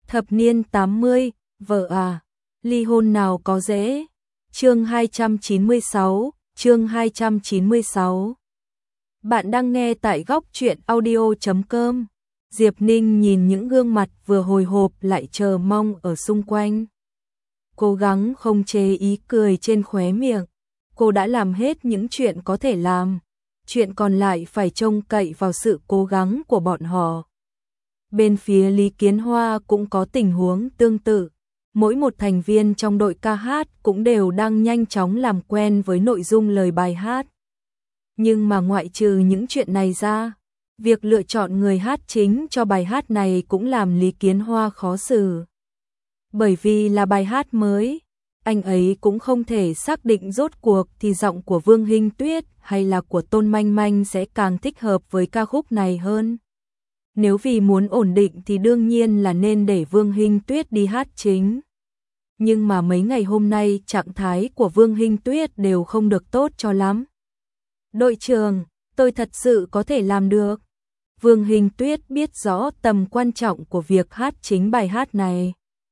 Thập niên 80, vợ à, ly hôn nào có dễ. Chương 296, chương 296. Bạn đang nghe tại góc truyện audio.com. Diệp Ninh nhìn những gương mặt vừa hồi hộp lại chờ mong ở xung quanh. Cố gắng không chế ý cười trên khóe miệng. Cô đã làm hết những chuyện có thể làm. Chuyện còn lại phải trông cậy vào sự cố gắng của bọn họ. Bên phía Lý Kiến Hoa cũng có tình huống tương tự. Mỗi một thành viên trong đội ca hát cũng đều đang nhanh chóng làm quen với nội dung lời bài hát. Nhưng mà ngoại trừ những chuyện này ra, việc lựa chọn người hát chính cho bài hát này cũng làm Lý Kiến Hoa khó xử. Bởi vì là bài hát mới, anh ấy cũng không thể xác định rốt cuộc thì giọng của Vương Hinh Tuyết hay là của Tôn Manh Manh sẽ càng thích hợp với ca khúc này hơn. Nếu vì muốn ổn định thì đương nhiên là nên để Vương Hinh Tuyết đi hát chính. Nhưng mà mấy ngày hôm nay trạng thái của Vương Hinh Tuyết đều không được tốt cho lắm. Đội trưởng, tôi thật sự có thể làm được. Vương Hinh Tuyết biết rõ tầm quan trọng của việc hát chính bài hát này.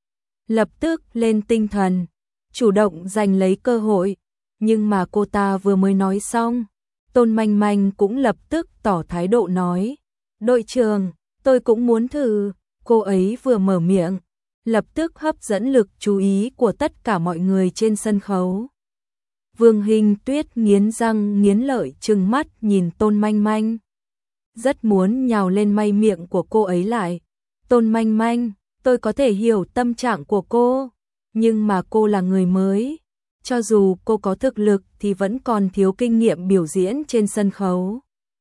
Lập tức lên tinh thần, chủ động giành lấy cơ hội. Nhưng mà cô ta vừa mới nói xong, Tôn Manh Manh cũng lập tức tỏ thái độ nói. Đội trưởng, tôi cũng muốn thử. Cô ấy vừa mở miệng, lập tức hấp dẫn lực chú ý của tất cả mọi người trên sân khấu. Vương Hinh Tuyết nghiến răng nghiến lợi trừng mắt nhìn Tôn Manh Manh. Rất muốn nhào lên may miệng của cô ấy lại. Tôn Manh Manh, tôi có thể hiểu tâm trạng của cô, nhưng mà cô là người mới. Cho dù cô có thực lực thì vẫn còn thiếu kinh nghiệm biểu diễn trên sân khấu.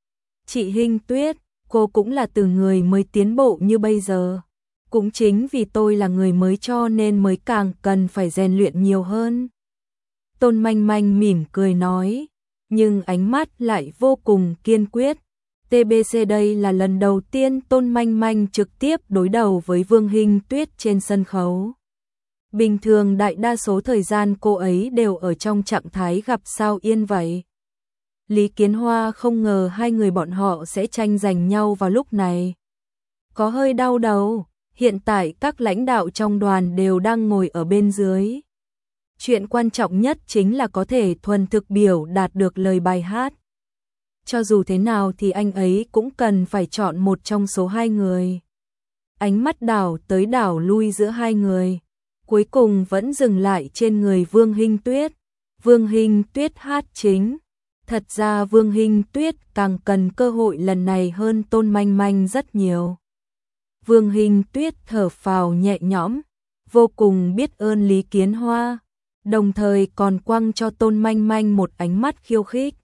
Chị Hinh Tuyết, cô cũng là từ người mới tiến bộ như bây giờ. Cũng chính vì tôi là người mới cho nên mới càng cần phải rèn luyện nhiều hơn. Tôn Manh Manh mỉm cười nói, nhưng ánh mắt lại vô cùng kiên quyết. TBC đây là lần đầu tiên Tôn Manh Manh trực tiếp đối đầu với Vương Hinh Tuyết trên sân khấu. Bình thường đại đa số thời gian cô ấy đều ở trong trạng thái gặp sao yên vậy. Lý Kiến Hoa không ngờ hai người bọn họ sẽ tranh giành nhau vào lúc này. Có hơi đau đầu, hiện tại các lãnh đạo trong đoàn đều đang ngồi ở bên dưới. Chuyện quan trọng nhất chính là có thể thuần thực biểu đạt được lời bài hát. Cho dù thế nào thì anh ấy cũng cần phải chọn một trong số hai người. Ánh mắt đảo tới đảo lui giữa hai người, cuối cùng vẫn dừng lại trên người Vương Hinh Tuyết. Vương Hinh Tuyết hát chính. Thật ra Vương Hinh Tuyết càng cần cơ hội lần này hơn Tôn Manh Manh rất nhiều. Vương Hinh Tuyết thở phào nhẹ nhõm, vô cùng biết ơn Lý Kiến Hoa, đồng thời còn quăng cho Tôn Manh Manh một ánh mắt khiêu khích.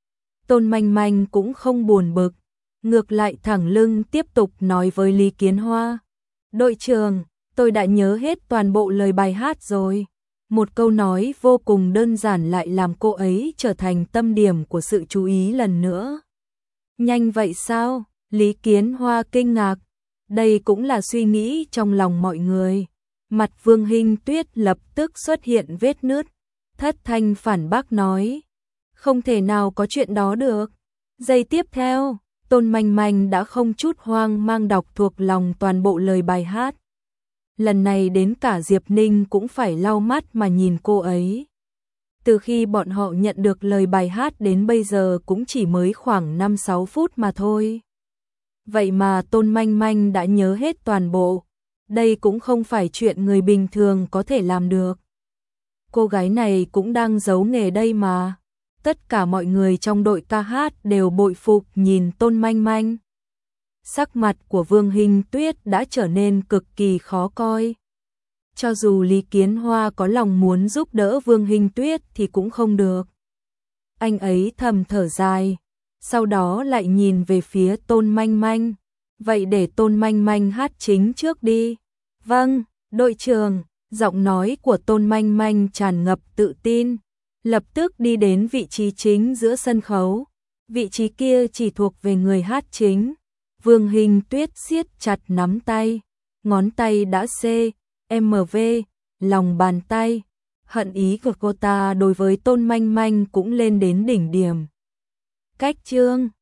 Tôn Manh Manh cũng không buồn bực, ngược lại thẳng lưng tiếp tục nói với Lý Kiến Hoa. Đội trưởng, tôi đã nhớ hết toàn bộ lời bài hát rồi. Một câu nói vô cùng đơn giản lại làm cô ấy trở thành tâm điểm của sự chú ý lần nữa. Nhanh vậy sao? Lý Kiến Hoa kinh ngạc. Đây cũng là suy nghĩ trong lòng mọi người. Mặt Vương Hinh Tuyết lập tức xuất hiện vết nứt. Thất thanh phản bác nói. Không thể nào có chuyện đó được. Giây tiếp theo, Tôn Manh Manh đã không chút hoang mang đọc thuộc lòng toàn bộ lời bài hát. Lần này đến cả Diệp Ninh cũng phải lau mắt mà nhìn cô ấy. Từ khi bọn họ nhận được lời bài hát đến bây giờ cũng chỉ mới khoảng 5-6 phút mà thôi. Vậy mà Tôn Manh Manh đã nhớ hết toàn bộ. Đây cũng không phải chuyện người bình thường có thể làm được. Cô gái này cũng đang giấu nghề đây mà. Tất cả mọi người trong đội ca hát đều bội phục nhìn Tôn Manh Manh. Sắc mặt của Vương Hinh Tuyết đã trở nên cực kỳ khó coi. Cho dù Lý Kiến Hoa có lòng muốn giúp đỡ Vương Hinh Tuyết thì cũng không được. Anh ấy thầm thở dài, sau đó lại nhìn về phía Tôn Manh Manh. Vậy để Tôn Manh Manh hát chính trước đi. Vâng, đội trưởng. Giọng nói của Tôn Manh Manh tràn ngập tự tin, lập tức đi đến vị trí chính giữa sân khấu. Vị trí kia chỉ thuộc về người hát chính. Vương Hinh Tuyết siết chặt nắm tay, ngón tay đã CMV, lòng bàn tay. Hận ý của cô ta đối với Tôn Manh Manh cũng lên đến đỉnh điểm. Cách chương